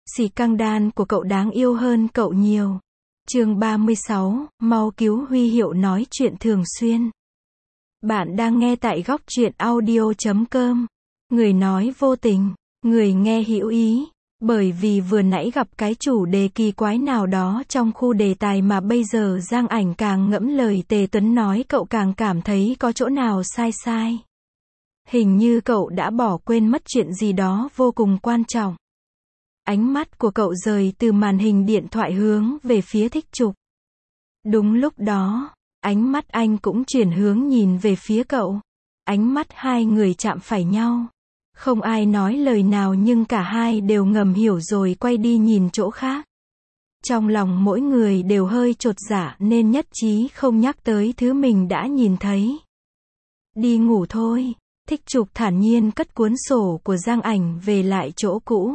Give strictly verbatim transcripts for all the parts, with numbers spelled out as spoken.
Xì căng đan của cậu đáng yêu hơn cậu nhiều. Chương ba mươi sáu, mau cứu Huy Hiệu nói chuyện thường xuyên. Bạn đang nghe tại góc truyện audio chấm com. Người nói vô tình, người nghe hữu ý. Bởi vì vừa nãy gặp cái chủ đề kỳ quái nào đó trong khu đề tài mà bây giờ Giang Ảnh càng ngẫm lời Tề Tuấn nói cậu càng cảm thấy có chỗ nào sai sai. Hình như cậu đã bỏ quên mất chuyện gì đó vô cùng quan trọng. Ánh mắt của cậu rời từ màn hình điện thoại hướng về phía Thích Trục. Đúng lúc đó, ánh mắt anh cũng chuyển hướng nhìn về phía cậu. Ánh mắt hai người chạm phải nhau. Không ai nói lời nào nhưng cả hai đều ngầm hiểu rồi quay đi nhìn chỗ khác. Trong lòng mỗi người đều hơi chột dạ nên nhất trí không nhắc tới thứ mình đã nhìn thấy. Đi ngủ thôi. Thích Trục thản nhiên cất cuốn sổ của Giang Ảnh về lại chỗ cũ.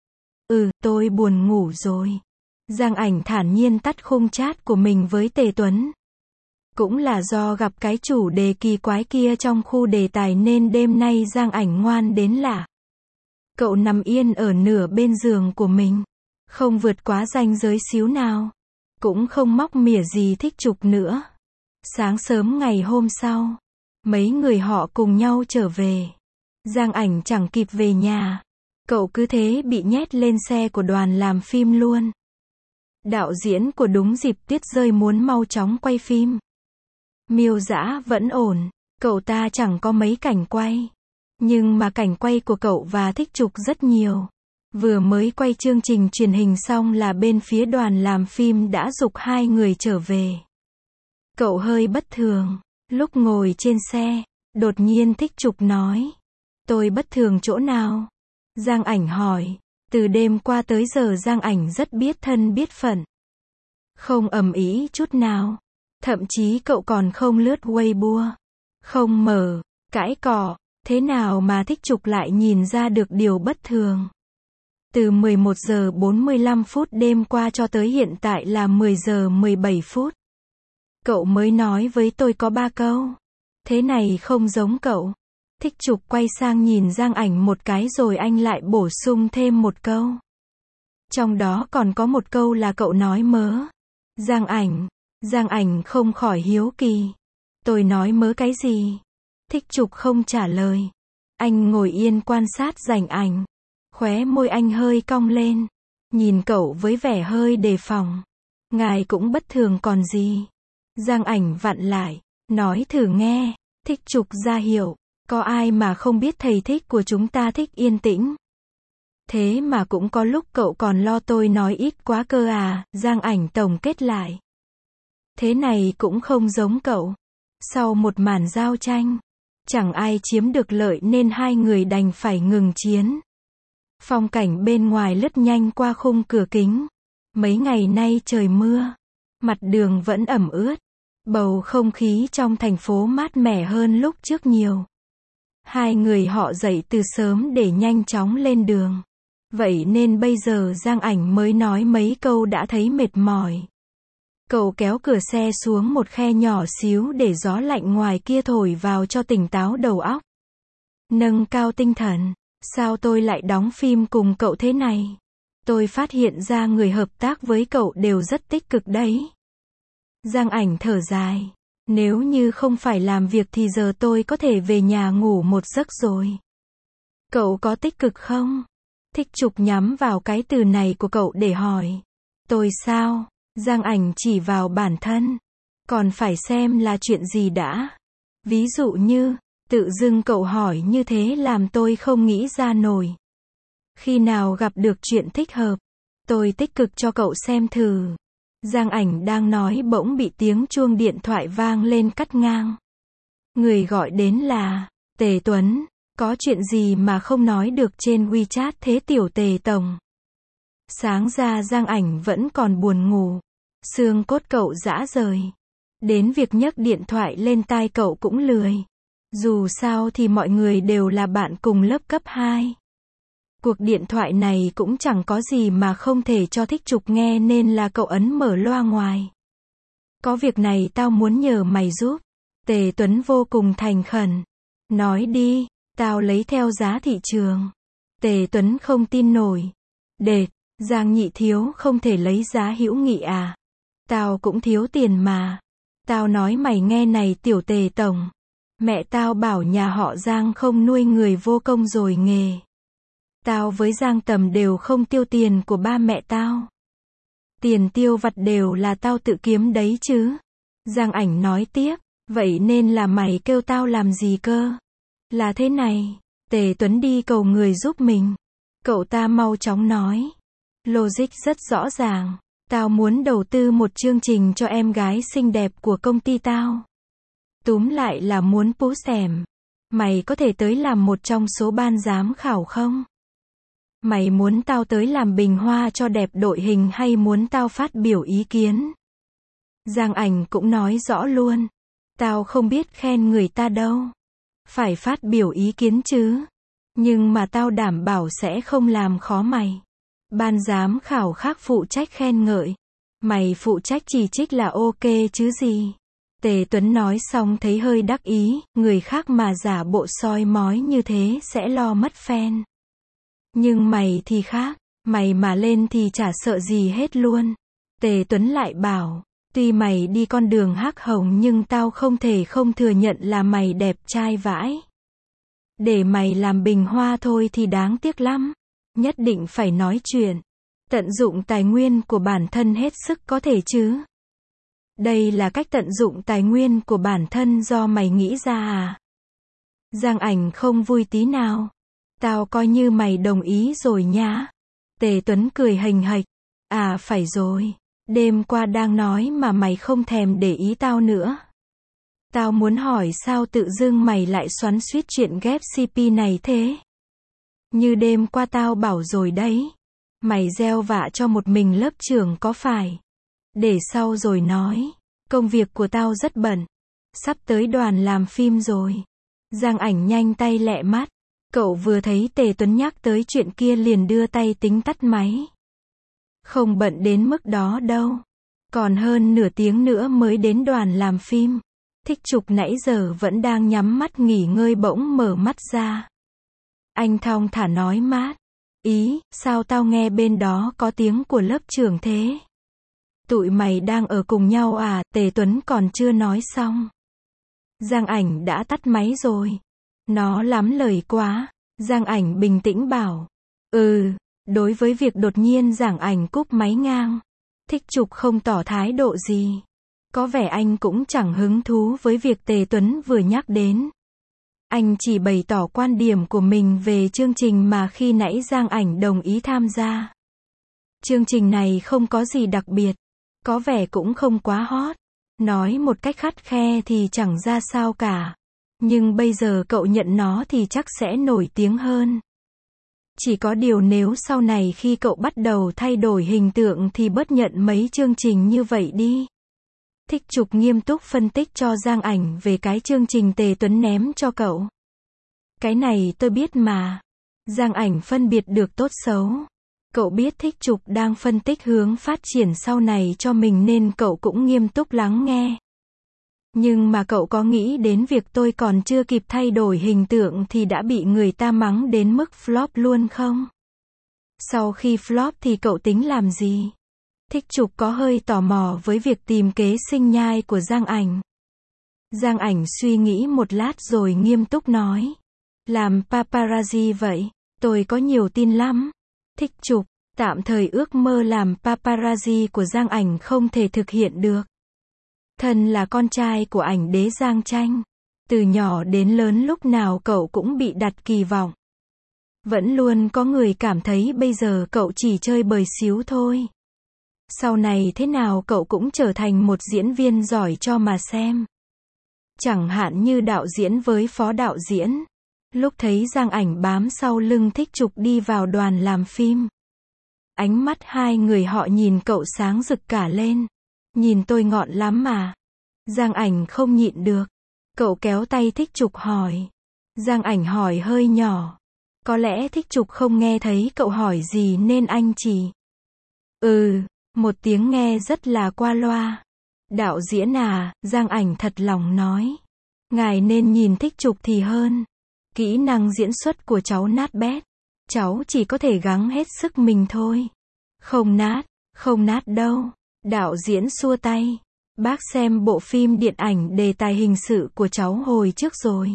Ừ, tôi buồn ngủ rồi. Giang Ảnh thản nhiên tắt khung chat của mình với Tề Tuấn. Cũng là do gặp cái chủ đề kỳ quái kia trong khu đề tài nên đêm nay Giang Ảnh ngoan đến lạ. Cậu nằm yên ở nửa bên giường của mình. Không vượt quá ranh giới xíu nào. Cũng không móc mỉa gì Thích Trục nữa. Sáng sớm ngày hôm sau, mấy người họ cùng nhau trở về. Giang Ảnh chẳng kịp về nhà. Cậu cứ thế bị nhét lên xe của đoàn làm phim luôn. Đạo diễn của Đúng Dịp Tuyết Rơi muốn mau chóng quay phim. Miêu Dã vẫn ổn, cậu ta chẳng có mấy cảnh quay. Nhưng mà cảnh quay của cậu và Thích Trục rất nhiều. Vừa mới quay chương trình truyền hình xong là bên phía đoàn làm phim đã giục hai người trở về. Cậu hơi bất thường, lúc ngồi trên xe, đột nhiên Thích Trục nói. Tôi bất thường chỗ nào? Giang Ảnh hỏi. Từ đêm qua tới giờ Giang Ảnh rất biết thân biết phận. Không ầm ĩ chút nào. Thậm chí cậu còn không lướt Weibo. Không mở, cãi cọ. Thế nào mà Thích Trục lại nhìn ra được điều bất thường? Từ mười một giờ bốn mươi lăm phút đêm qua cho tới hiện tại là mười giờ mười bảy phút. Cậu mới nói với tôi có ba câu. Thế này không giống cậu. Thích Trục quay sang nhìn Giang Ảnh một cái rồi anh lại bổ sung thêm một câu. Trong đó còn có một câu là cậu nói mớ. Giang Ảnh. Giang Ảnh không khỏi hiếu kỳ. Tôi nói mớ cái gì? Thích Trục không trả lời. Anh ngồi yên quan sát Giang Ảnh. Khóe môi anh hơi cong lên. Nhìn cậu với vẻ hơi đề phòng. Ngài cũng bất thường còn gì. Giang Ảnh vặn lại. Nói thử nghe. Thích Trục ra hiệu. Có ai mà không biết thầy thích của chúng ta thích yên tĩnh. Thế mà cũng có lúc cậu còn lo tôi nói ít quá cơ à, Giang Ảnh tổng kết lại. Thế này cũng không giống cậu. Sau một màn giao tranh, chẳng ai chiếm được lợi nên hai người đành phải ngừng chiến. Phong cảnh bên ngoài lướt nhanh qua khung cửa kính. Mấy ngày nay trời mưa, mặt đường vẫn ẩm ướt. Bầu không khí trong thành phố mát mẻ hơn lúc trước nhiều. Hai người họ dậy từ sớm để nhanh chóng lên đường. Vậy nên bây giờ Giang Ảnh mới nói mấy câu đã thấy mệt mỏi. Cậu kéo cửa xe xuống một khe nhỏ xíu để gió lạnh ngoài kia thổi vào cho tỉnh táo đầu óc. Nâng cao tinh thần. Sao tôi lại đóng phim cùng cậu thế này? Tôi phát hiện ra người hợp tác với cậu đều rất tích cực đấy. Giang Ảnh thở dài. Nếu như không phải làm việc thì giờ tôi có thể về nhà ngủ một giấc rồi. Cậu có tích cực không? Thích Trục nhắm vào cái từ này của cậu để hỏi. Tôi sao? Giang Ảnh chỉ vào bản thân. Còn phải xem là chuyện gì đã. Ví dụ như, tự dưng cậu hỏi như thế làm tôi không nghĩ ra nổi. Khi nào gặp được chuyện thích hợp, tôi tích cực cho cậu xem thử. Giang Ảnh đang nói bỗng bị tiếng chuông điện thoại vang lên cắt ngang. Người gọi đến là Tề Tuấn. Có chuyện gì mà không nói được trên WeChat thế tiểu Tề tổng? Sáng ra Giang Ảnh vẫn còn buồn ngủ. Xương cốt cậu rã rời. Đến việc nhấc điện thoại lên tai cậu cũng lười. Dù sao thì mọi người đều là bạn cùng lớp cấp hai. Cuộc điện thoại này cũng chẳng có gì mà không thể cho Thích Trục nghe nên là cậu ấn mở loa ngoài. Có việc này tao muốn nhờ mày giúp. Tề Tuấn vô cùng thành khẩn. Nói đi, tao lấy theo giá thị trường. Tề Tuấn không tin nổi. Đệt, Giang nhị thiếu không thể lấy giá hữu nghị à? Tao cũng thiếu tiền mà. Tao nói mày nghe này tiểu Tề tổng. Mẹ tao bảo nhà họ Giang không nuôi người vô công rồi nghề. Tao với Giang Tầm đều không tiêu tiền của ba mẹ tao. Tiền tiêu vặt đều là tao tự kiếm đấy chứ. Giang Ảnh nói tiếp, vậy nên là mày kêu tao làm gì cơ? Là thế này, Tề Tuấn đi cầu người giúp mình. Cậu ta mau chóng nói. Logic rất rõ ràng. Tao muốn đầu tư một chương trình cho em gái xinh đẹp của công ty tao. Túm lại là muốn pú xẻm. Mày có thể tới làm một trong số ban giám khảo không? Mày muốn tao tới làm bình hoa cho đẹp đội hình hay muốn tao phát biểu ý kiến? Giang Ảnh cũng nói rõ luôn. Tao không biết khen người ta đâu. Phải phát biểu ý kiến chứ. Nhưng mà tao đảm bảo sẽ không làm khó mày. Ban giám khảo khác phụ trách khen ngợi. Mày phụ trách chỉ trích là ok chứ gì. Tề Tuấn nói xong thấy hơi đắc ý, người khác mà giả bộ soi mói như thế sẽ lo mất fan. Nhưng mày thì khác, mày mà lên thì chả sợ gì hết luôn. Tề Tuấn lại bảo, tuy mày đi con đường hắc hồng nhưng tao không thể không thừa nhận là mày đẹp trai vãi. Để mày làm bình hoa thôi thì đáng tiếc lắm. Nhất định phải nói chuyện. Tận dụng tài nguyên của bản thân hết sức có thể chứ. Đây là cách tận dụng tài nguyên của bản thân do mày nghĩ ra à? Giang Ảnh không vui tí nào. Tao coi như mày đồng ý rồi nhá. Tề Tuấn cười hềnh hệch. À phải rồi. Đêm qua đang nói mà mày không thèm để ý tao nữa. Tao muốn hỏi sao tự dưng mày lại xoắn xuýt chuyện ghép xê pê này thế? Như đêm qua tao bảo rồi đấy. Mày gieo vạ cho một mình lớp trưởng có phải? Để sau rồi nói. Công việc của tao rất bận. Sắp tới đoàn làm phim rồi. Giang Ảnh nhanh tay lẹ mắt. Cậu vừa thấy Tề Tuấn nhắc tới chuyện kia liền đưa tay tính tắt máy. Không bận đến mức đó đâu. Còn hơn nửa tiếng nữa mới đến đoàn làm phim. Thích Trục nãy giờ vẫn đang nhắm mắt nghỉ ngơi bỗng mở mắt ra. Anh thong thả nói mát. Ý, sao tao nghe bên đó có tiếng của lớp trưởng thế? Tụi mày đang ở cùng nhau à? Tề Tuấn còn chưa nói xong. Giang Ảnh đã tắt máy rồi. Nó lắm lời quá. Giang Ảnh bình tĩnh bảo. Ừ, đối với việc đột nhiên Giang Ảnh cúp máy ngang. Thích Trục không tỏ thái độ gì. Có vẻ anh cũng chẳng hứng thú với việc Tề Tuấn vừa nhắc đến. Anh chỉ bày tỏ quan điểm của mình về chương trình mà khi nãy Giang Ảnh đồng ý tham gia. Chương trình này không có gì đặc biệt. Có vẻ cũng không quá hot. Nói một cách khắt khe thì chẳng ra sao cả. Nhưng bây giờ cậu nhận nó thì chắc sẽ nổi tiếng hơn. Chỉ có điều nếu sau này khi cậu bắt đầu thay đổi hình tượng thì bớt nhận mấy chương trình như vậy đi. Thích Trục nghiêm túc phân tích cho Giang Ảnh về cái chương trình Tề Tuấn ném cho cậu. Cái này tôi biết mà. Giang Ảnh phân biệt được tốt xấu. Cậu biết Thích Trục đang phân tích hướng phát triển sau này cho mình nên cậu cũng nghiêm túc lắng nghe. Nhưng mà cậu có nghĩ đến việc tôi còn chưa kịp thay đổi hình tượng thì đã bị người ta mắng đến mức flop luôn không? Sau khi flop thì cậu tính làm gì? Thích Trục có hơi tò mò với việc tìm kế sinh nhai của Giang Ảnh. Giang Ảnh suy nghĩ một lát rồi nghiêm túc nói. Làm paparazzi vậy, tôi có nhiều tin lắm. Thích Trục, tạm thời ước mơ làm paparazzi của Giang Ảnh không thể thực hiện được. Thân là con trai của ảnh đế Giang Tranh. Từ nhỏ đến lớn lúc nào cậu cũng bị đặt kỳ vọng. Vẫn luôn có người cảm thấy bây giờ cậu chỉ chơi bời xíu thôi. Sau này thế nào cậu cũng trở thành một diễn viên giỏi cho mà xem. Chẳng hạn như đạo diễn với phó đạo diễn. Lúc thấy Giang Ảnh bám sau lưng Thích Trục đi vào đoàn làm phim. Ánh mắt hai người họ nhìn cậu sáng rực cả lên. Nhìn tôi ngọn lắm mà. Giang Ảnh không nhịn được. Cậu kéo tay Thích Trục hỏi. Giang Ảnh hỏi hơi nhỏ. Có lẽ Thích Trục không nghe thấy cậu hỏi gì nên anh chỉ. Ừ, một tiếng nghe rất là qua loa. Đạo diễn à, Giang Ảnh thật lòng nói. Ngài nên nhìn Thích Trục thì hơn. Kỹ năng diễn xuất của cháu nát bét. Cháu chỉ có thể gắng hết sức mình thôi. Không nát, không nát đâu. Đạo diễn xua tay. Bác xem bộ phim điện ảnh đề tài hình sự của cháu hồi trước rồi.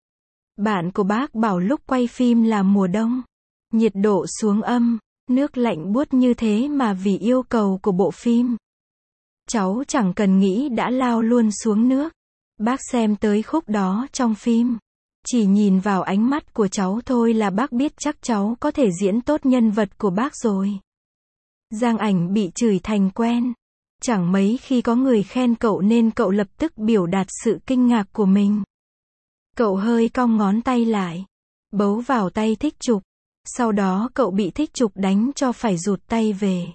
Bạn của bác bảo lúc quay phim là mùa đông. Nhiệt độ xuống âm, nước lạnh buốt như thế mà vì yêu cầu của bộ phim. Cháu chẳng cần nghĩ đã lao luôn xuống nước. Bác xem tới khúc đó trong phim. Chỉ nhìn vào ánh mắt của cháu thôi là bác biết chắc cháu có thể diễn tốt nhân vật của bác rồi. Giang Ảnh bị chửi thành quen. Chẳng mấy khi có người khen cậu nên cậu lập tức biểu đạt sự kinh ngạc của mình. Cậu hơi cong ngón tay lại. Bấu vào tay Thích Trục. Sau đó cậu bị Thích Trục đánh cho phải rụt tay về.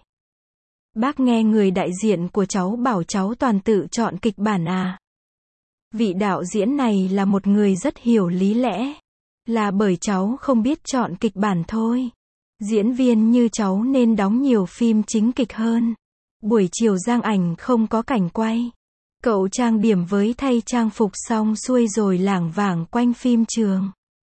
Bác nghe người đại diện của cháu bảo cháu toàn tự chọn kịch bản à? Vị đạo diễn này là một người rất hiểu lý lẽ. Là bởi cháu không biết chọn kịch bản thôi. Diễn viên như cháu nên đóng nhiều phim chính kịch hơn. Buổi chiều Giang Ảnh không có cảnh quay. Cậu trang điểm với thay trang phục xong xuôi rồi lảng vảng quanh phim trường.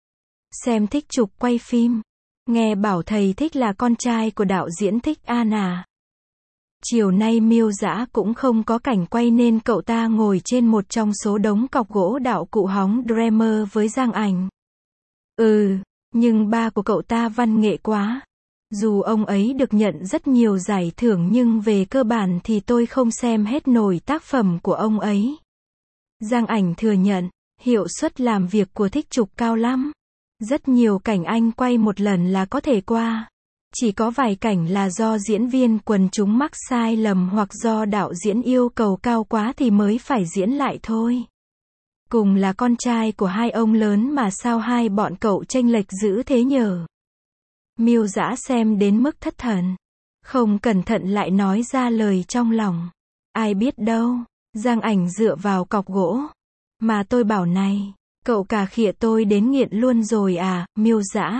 Xem Thích Trục quay phim. Nghe bảo thầy Thích là con trai của đạo diễn Thích An à. Chiều nay Miêu Dã cũng không có cảnh quay nên cậu ta ngồi trên một trong số đống cọc gỗ đạo cụ hóng Dreamer với Giang Ảnh. Ừ, nhưng ba của cậu ta văn nghệ quá. Dù ông ấy được nhận rất nhiều giải thưởng nhưng về cơ bản thì tôi không xem hết nổi tác phẩm của ông ấy. Giang Ảnh thừa nhận, hiệu suất làm việc của Thích Trục cao lắm. Rất nhiều cảnh anh quay một lần là có thể qua. Chỉ có vài cảnh là do diễn viên quần chúng mắc sai lầm hoặc do đạo diễn yêu cầu cao quá thì mới phải diễn lại thôi. Cùng là con trai của hai ông lớn mà sao hai bọn cậu chênh lệch dữ thế nhờ? Miêu Dã xem đến mức thất thần. Không cẩn thận lại nói ra lời trong lòng. Ai biết đâu. Giang Ảnh dựa vào cọc gỗ. Mà tôi bảo này, cậu cà khịa tôi đến nghiện luôn rồi à, Miêu Dã.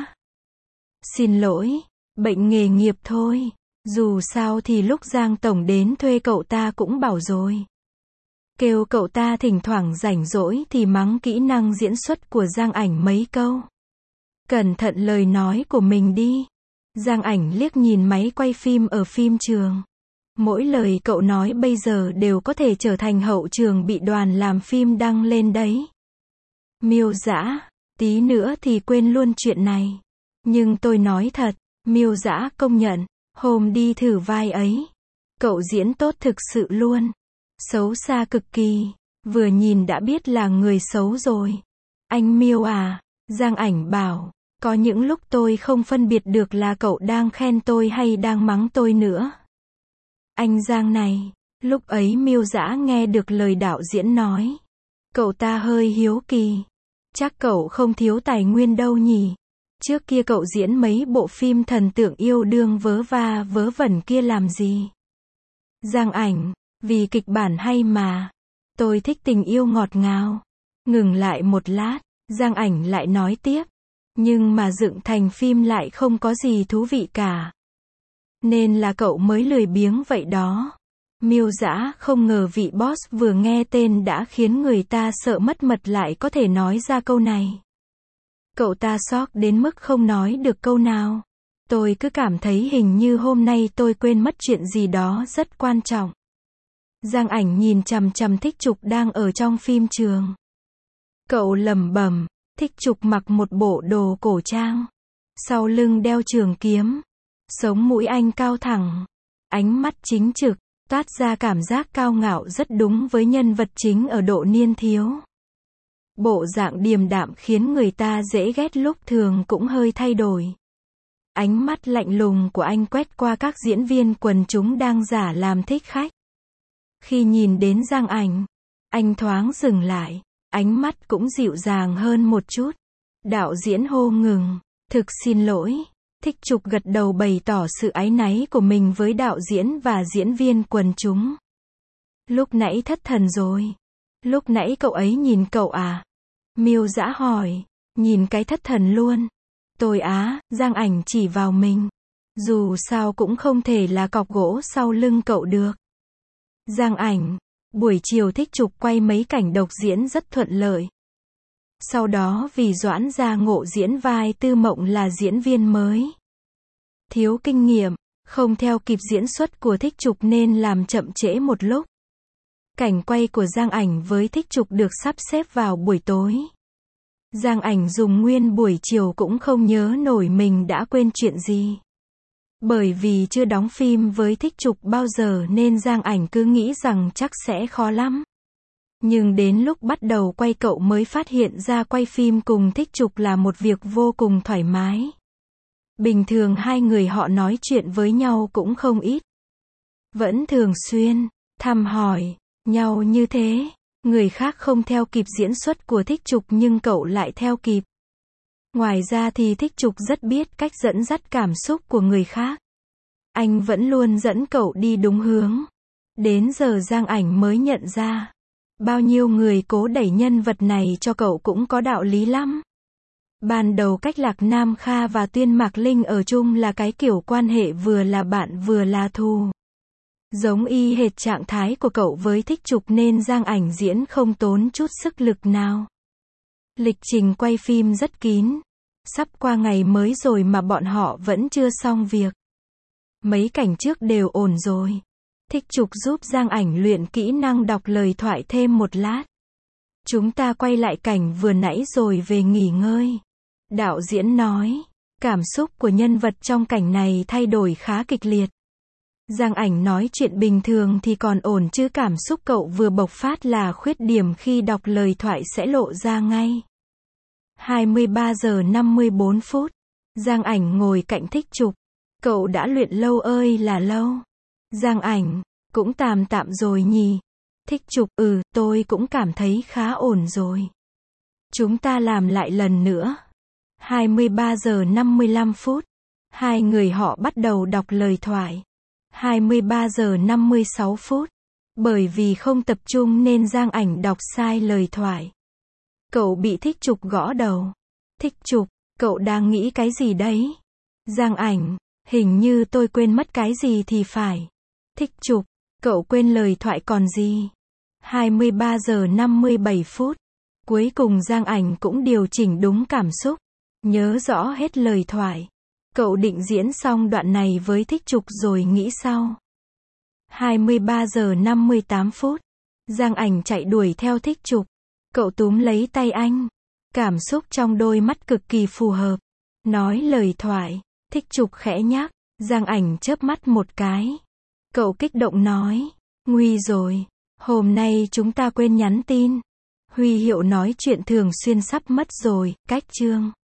Xin lỗi, bệnh nghề nghiệp thôi. Dù sao thì lúc Giang Tổng đến thuê cậu ta cũng bảo rồi. Kêu cậu ta thỉnh thoảng rảnh rỗi thì mắng kỹ năng diễn xuất của Giang Ảnh mấy câu. Cẩn thận lời nói của mình đi. Giang Ảnh liếc nhìn máy quay phim ở phim trường. Mỗi lời cậu nói bây giờ đều có thể trở thành hậu trường bị đoàn làm phim đăng lên đấy. Miêu Dã, tí nữa thì quên luôn chuyện này. Nhưng tôi nói thật, Miêu Dã công nhận, hôm đi thử vai ấy, cậu diễn tốt thực sự luôn. Xấu xa cực kỳ, vừa nhìn đã biết là người xấu rồi. Anh Miêu à, Giang Ảnh bảo, có những lúc tôi không phân biệt được là cậu đang khen tôi hay đang mắng tôi nữa. Anh Giang này, lúc ấy Miêu Dã nghe được lời đạo diễn nói. Cậu ta hơi hiếu kỳ. Chắc cậu không thiếu tài nguyên đâu nhỉ? Trước kia cậu diễn mấy bộ phim thần tượng yêu đương vớ va vớ vẩn kia làm gì? Giang Ảnh, vì kịch bản hay mà. Tôi thích tình yêu ngọt ngào. Ngừng lại một lát, Giang Ảnh lại nói tiếp. Nhưng mà dựng thành phim lại không có gì thú vị cả. Nên là cậu mới lười biếng vậy đó. Miêu Dã không ngờ vị boss vừa nghe tên đã khiến người ta sợ mất mật lại có thể nói ra câu này. Cậu ta sốc đến mức không nói được câu nào. Tôi cứ cảm thấy hình như hôm nay tôi quên mất chuyện gì đó rất quan trọng. Giang Ảnh nhìn chằm chằm Thích Trục đang ở trong phim trường. Cậu lẩm bẩm, Thích Trục mặc một bộ đồ cổ trang. Sau lưng đeo trường kiếm. Sống mũi anh cao thẳng. Ánh mắt chính trực, toát ra cảm giác cao ngạo rất đúng với nhân vật chính ở độ niên thiếu. Bộ dạng điềm đạm khiến người ta dễ ghét lúc thường cũng hơi thay đổi. Ánh mắt lạnh lùng của anh quét qua các diễn viên quần chúng đang giả làm thích khách. Khi nhìn đến Giang Ảnh, anh thoáng dừng lại, ánh mắt cũng dịu dàng hơn một chút. Đạo diễn hô ngừng, thực xin lỗi. Thích Trục gật đầu bày tỏ sự áy náy của mình với đạo diễn và diễn viên quần chúng. Lúc nãy thất thần rồi. Lúc nãy cậu ấy nhìn cậu à? Miêu Dã hỏi. Nhìn cái thất thần luôn. Tôi á, Giang Ảnh chỉ vào mình. Dù sao cũng không thể là cọc gỗ sau lưng cậu được. Giang Ảnh. Buổi chiều Thích Trục quay mấy cảnh độc diễn rất thuận lợi. Sau đó vì Doãn Gia Ngộ diễn vai Tư Mộng là diễn viên mới. Thiếu kinh nghiệm, Không theo kịp diễn xuất của Thích Trục nên làm chậm trễ một lúc. Cảnh quay của Giang Ảnh với Thích Trục được sắp xếp vào buổi tối. Giang Ảnh dùng nguyên buổi chiều cũng không nhớ nổi mình đã quên chuyện gì. Bởi vì chưa đóng phim với Thích Trục bao giờ nên Giang Ảnh cứ nghĩ rằng chắc sẽ khó lắm. Nhưng đến lúc bắt đầu quay cậu mới phát hiện ra quay phim cùng Thích Trục là một việc vô cùng thoải mái. Bình thường hai người họ nói chuyện với nhau cũng không ít. Vẫn thường xuyên thăm hỏi nhau như thế. Người khác không theo kịp diễn xuất của Thích Trục nhưng cậu lại theo kịp. Ngoài ra thì Thích Trục rất biết cách dẫn dắt cảm xúc của người khác. Anh vẫn luôn dẫn cậu đi đúng hướng. Đến giờ Giang Ảnh mới nhận ra. Bao nhiêu người cố đẩy nhân vật này cho cậu cũng có đạo lý lắm. Ban đầu cách Lạc Nam Kha và Tuyên Mạc Linh ở chung là cái kiểu quan hệ vừa là bạn vừa là thù. Giống y hệt trạng thái của cậu với Thích Trục nên Giang Ảnh diễn không tốn chút sức lực nào. Lịch trình quay phim rất kín. Sắp qua ngày mới rồi mà bọn họ vẫn chưa xong việc. Mấy cảnh trước đều ổn rồi. Thích Trục giúp Giang Ảnh luyện kỹ năng đọc lời thoại thêm một lát. Chúng ta quay lại cảnh vừa nãy rồi về nghỉ ngơi. Đạo diễn nói, cảm xúc của nhân vật trong cảnh này thay đổi khá kịch liệt. Giang Ảnh nói chuyện bình thường thì còn ổn chứ cảm xúc cậu vừa bộc phát là khuyết điểm khi đọc lời thoại sẽ lộ ra ngay. hai mươi ba giờ năm mươi bốn phút. Giang Ảnh ngồi cạnh Thích Trục. Cậu đã luyện lâu ơi là lâu. Giang Ảnh, cũng tạm tạm rồi nhỉ. Thích Trục, ừ, tôi cũng cảm thấy khá ổn rồi. Chúng ta làm lại lần nữa. hai mươi ba giờ năm mươi lăm phút. Hai người họ bắt đầu đọc lời thoại. hai mươi ba giờ năm mươi sáu phút. Bởi vì không tập trung nên Giang Ảnh đọc sai lời thoại. Cậu bị Thích Trục gõ đầu. Thích Trục, cậu đang nghĩ cái gì đấy? Giang Ảnh, hình như tôi quên mất cái gì thì phải. Thích Trục, cậu quên lời thoại còn gì? hai mươi ba giờ năm mươi bảy phút. Cuối cùng Giang Ảnh cũng điều chỉnh đúng cảm xúc. Nhớ rõ hết lời thoại. Cậu định diễn xong đoạn này với Thích Trục rồi nghĩ sau. hai mươi ba giờ năm mươi tám phút. Giang Ảnh chạy đuổi theo Thích Trục. Cậu túm lấy tay anh. Cảm xúc trong đôi mắt cực kỳ phù hợp. Nói lời thoại. Thích Trục khẽ nhắc. Giang Ảnh chớp mắt một cái. Cậu kích động nói. Nguy rồi. Hôm nay chúng ta quên nhắn tin. Huy Hiệu nói chuyện thường xuyên sắp mất rồi. Cách chương.